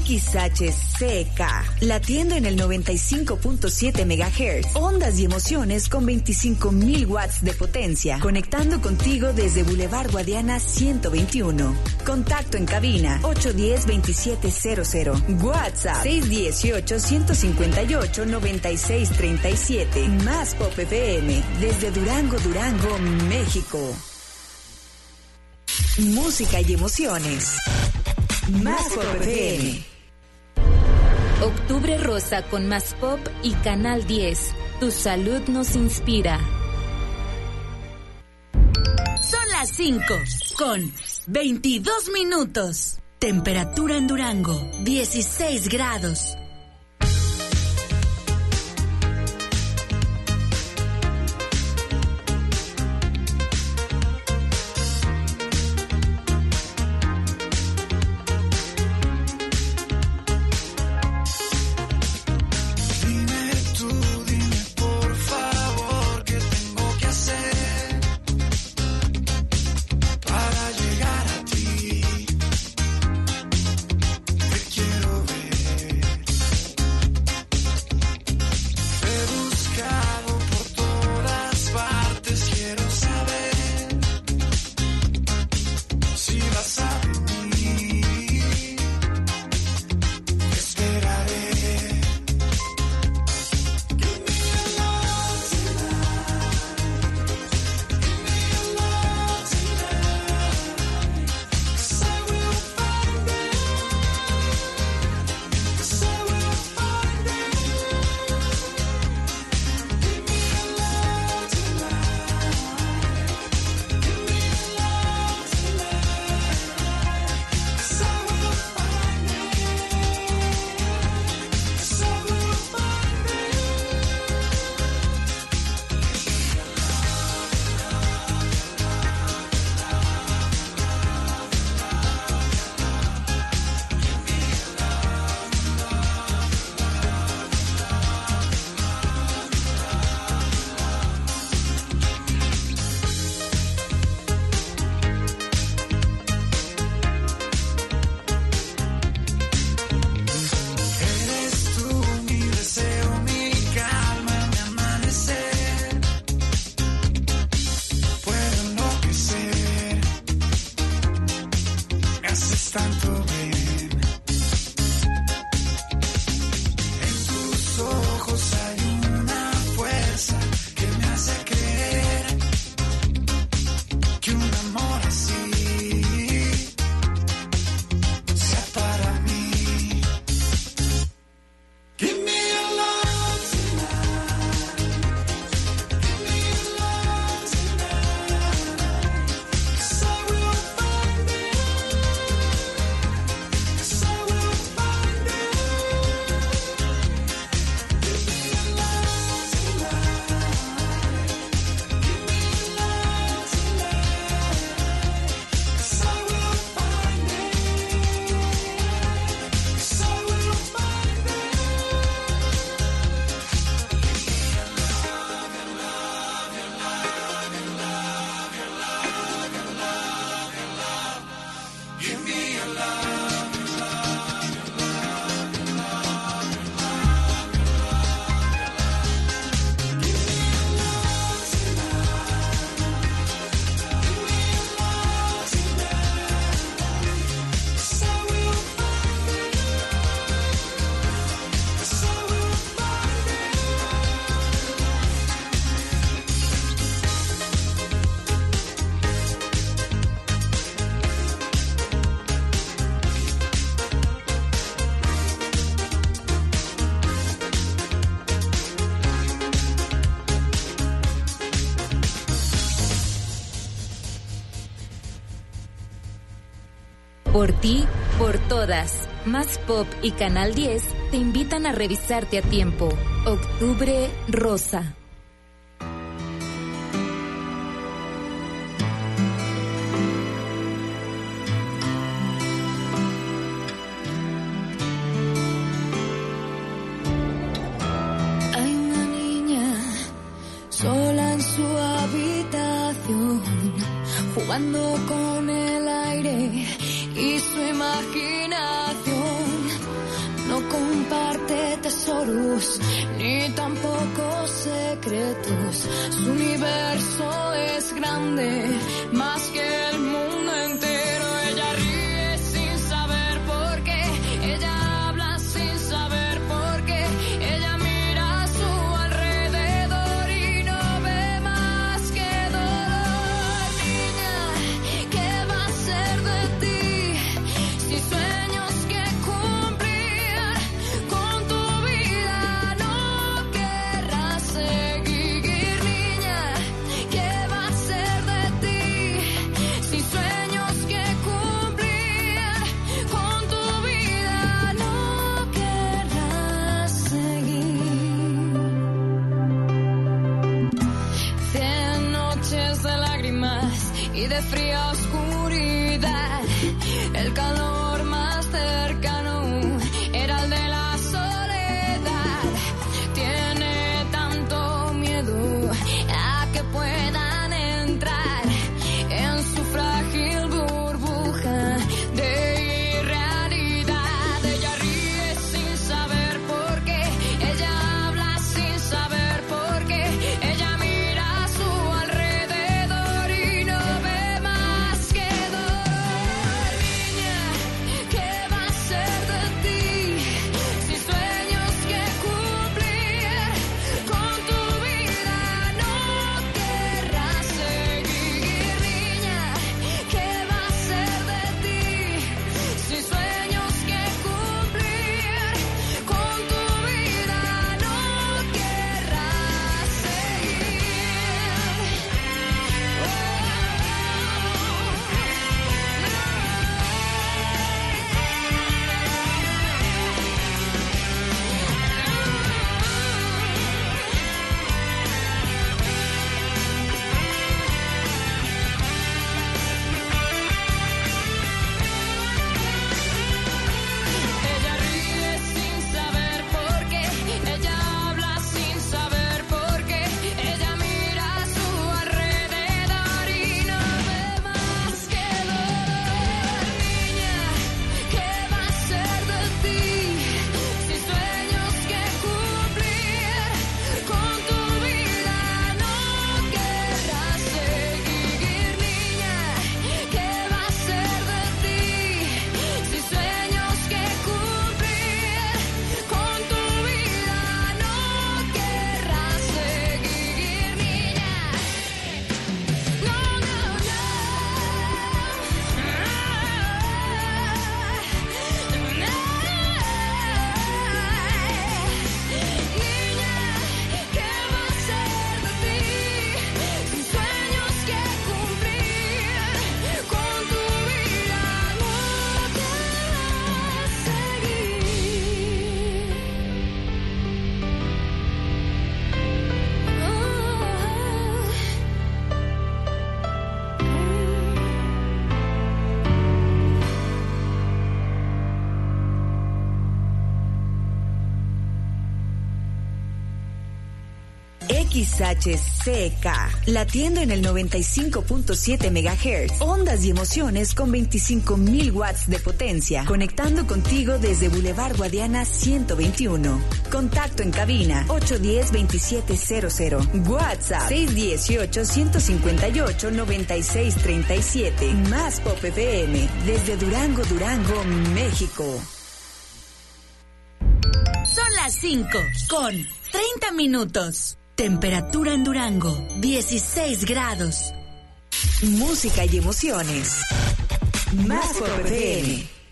XHCK, latiendo en el 95.7 MHz, ondas y emociones con 25,000 watts de potencia, conectando contigo desde Boulevard Guadiana 121. Contacto en cabina 810-2700, WhatsApp 618-158-9637. Más Pop FM, desde Durango, México. Música y emociones. Más Pop FM. Octubre Rosa con Más Pop y Canal 10. Tu salud nos inspira. Son las 5 con 22 minutos. Temperatura en Durango, 16 grados. Por ti, por todas. Más Pop y Canal 10 te invitan a revisarte a tiempo. Octubre Rosa. Hay una niña sola en su habitación, jugando con el aire y su imaginación. tesoros, ni tampoco secretos. Su universo es grande, más que el mundo entero. Ella ríe sin saber por qué, ella habla sin saber por qué, ella mira a su alrededor y no ve más que dolor. Niña, ¿qué va a ser de ti si sueños que cumplir con tu vida no querrás seguir? Niña, ¿qué va a ser de ti si sueños que cumplir con tu vida no querrás seguir? 100 noches de lágrimas y de fría oscuridad, el calor más cercano era el de la soledad. Tiene tanto miedo a que puedan entrar en su frágil burbuja de irrealidad. Ella ríe sin saber por qué, ella habla sin saber por qué, ella mira a su alrededor y no ve más que dolor. Niña, ¿qué va a ser de ti si sueños que cumplir con tu vida no querrás seguir? Niña, ¿qué va a ser de ti si sueños que cumplir con tu vida no querrás seguir? Ella ríe sin saber por qué, ella habla sin saber por qué, ella mira a su alrededor y no ve más que dolor. Niña, ¿qué va a ser de ti si sueños que cumplir con tu vida no querrás seguir? Niña, ¿qué va a ser de ti si sueños que cumplir con tu vida no querrás seguir? Niña, no, no, no. Niña, ¿qué va a ser de ti si sueños que cumplir con tu vida no querrás seguir? XHCK, latiendo en el 95.7 MHz, ondas y emociones con 25.000 watts de potencia, conectando contigo desde Boulevard Guadiana 121. Contacto en cabina 810-2700, WhatsApp 618-158-9637, Más Pop FM, desde Durango, Durango, México. Son las 5 con 30 minutos. Temperatura en Durango, 16 grados. Música y emociones. Más Pop FM.